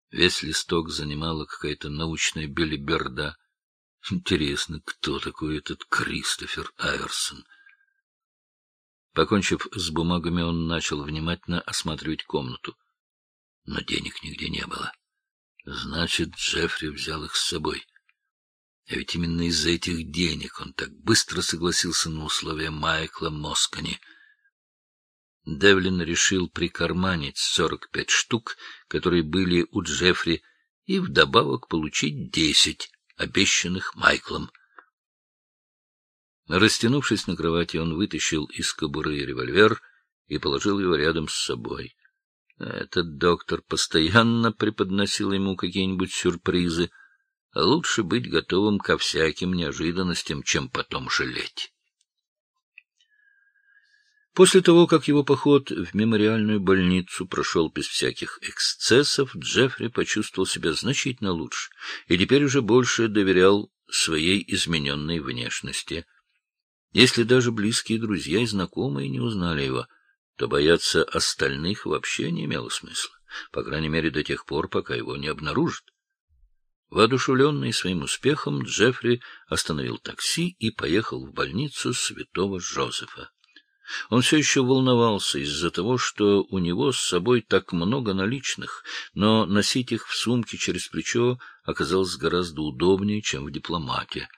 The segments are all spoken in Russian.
Весь листок занимала какая-то научная белиберда. Интересно, кто такой этот Кристофер Айверсон? Покончив с бумагами, он начал внимательно осматривать комнату. Но денег нигде не было. Значит, Джеффри взял их с собой. А ведь именно из-за этих денег он так быстро согласился на условия Майкла Москани. Девлин решил прикарманить 45 штук, которые были у Джеффри, и вдобавок получить 10, обещанных Майклом. Растянувшись на кровати, он вытащил из кобуры револьвер и положил его рядом с собой. Этот доктор постоянно преподносил ему какие-нибудь сюрпризы. Лучше быть готовым ко всяким неожиданностям, чем потом жалеть. После того, как его поход в мемориальную больницу прошел без всяких эксцессов, Джеффри почувствовал себя значительно лучше и теперь уже больше доверял своей измененной внешности. Если даже близкие друзья и знакомые не узнали его, то бояться остальных вообще не имело смысла, по крайней мере до тех пор, пока его не обнаружат. Воодушевленный своим успехом, Джеффри остановил такси и поехал в больницу Святого Жозефа. Он все еще волновался из-за того, что у него с собой так много наличных, но носить их в сумке через плечо оказалось гораздо удобнее, чем в дипломате.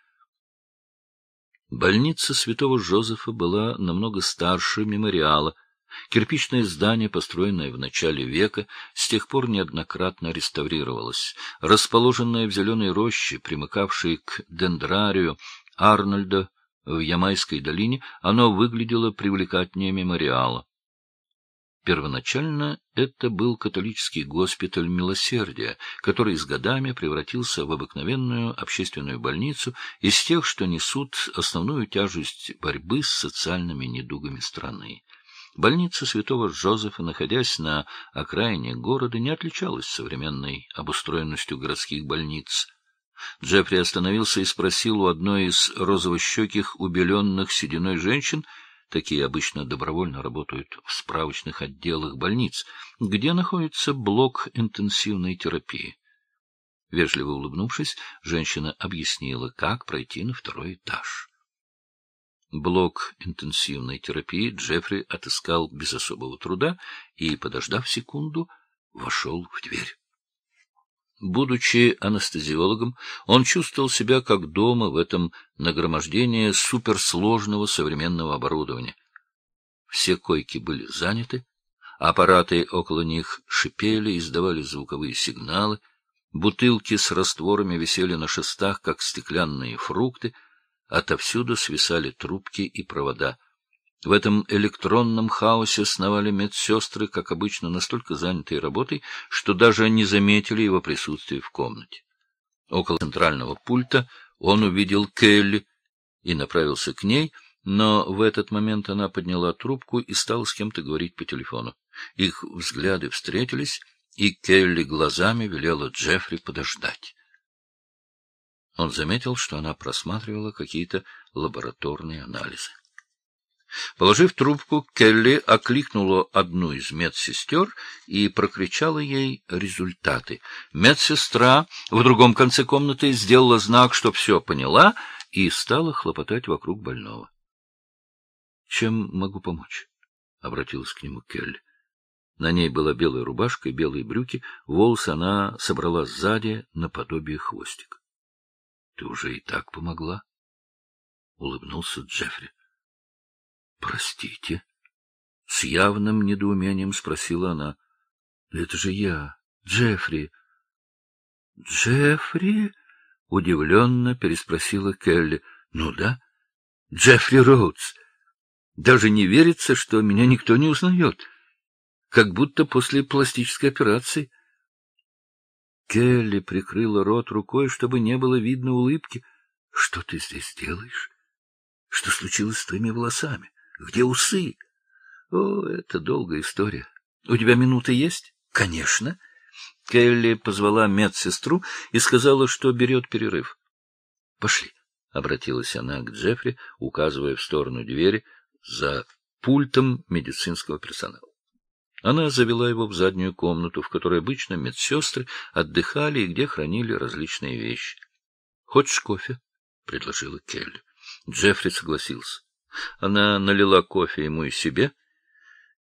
Больница Святого Жозефа была намного старше мемориала. Кирпичное здание, построенное в начале века, с тех пор неоднократно реставрировалось. Расположенное в зеленой роще, примыкавшей к дендрарию Арнольда в Ямайской долине, оно выглядело привлекательнее мемориала. Первоначально это был католический госпиталь милосердия, который с годами превратился в обыкновенную общественную больницу из тех, что несут основную тяжесть борьбы с социальными недугами страны. Больница Святого Жозефа, находясь на окраине города, не отличалась современной обустроенностью городских больниц. Джеффри остановился и спросил у одной из розовощеких, убеленных сединой женщин, такие обычно добровольно работают в справочных отделах больниц, где находится блок интенсивной терапии. Вежливо улыбнувшись, женщина объяснила, как пройти на второй этаж. Блок интенсивной терапии Джеффри отыскал без особого труда и, подождав секунду, вошел в дверь. Будучи анестезиологом, он чувствовал себя как дома в этом нагромождении суперсложного современного оборудования. Все койки были заняты, аппараты около них шипели, издавали звуковые сигналы, бутылки с растворами висели на шестах, как стеклянные фрукты, отовсюду свисали трубки и провода. В этом электронном хаосе сновали медсестры, как обычно, настолько занятые работой, что даже не заметили его присутствия в комнате. Около центрального пульта он увидел Келли и направился к ней, но в этот момент она подняла трубку и стала с кем-то говорить по телефону. Их взгляды встретились, и Келли глазами велела Джеффри подождать. Он заметил, что она просматривала какие-то лабораторные анализы. Положив трубку, Келли окликнула одну из медсестер и прокричала ей результаты. Медсестра в другом конце комнаты сделала знак, что все поняла, и стала хлопотать вокруг больного. — Чем могу помочь? — обратилась к нему Келли. На ней была белая рубашка и белые брюки, волосы она собрала сзади наподобие хвостика. — Ты уже и так помогла? — улыбнулся Джеффри. — Простите, — с явным недоумением спросила она. — Это же я, Джеффри. — Джеффри? — удивленно переспросила Келли. — Ну да, Джеффри Роудс. Даже не верится, что меня никто не узнает. Как будто после пластической операции. Келли прикрыла рот рукой, чтобы не было видно улыбки. — Что ты здесь делаешь? Что случилось с твоими волосами? Где усы? О, это долгая история. У тебя минута есть? Конечно. Келли позвала медсестру и сказала, что берет перерыв. Пошли, обратилась она к Джеффри, указывая в сторону двери за пультом медицинского персонала. Она завела его в заднюю комнату, в которой обычно медсестры отдыхали и где хранили различные вещи. — Хочешь кофе? — предложила Келли. Джеффри согласился. Она налила кофе ему и себе,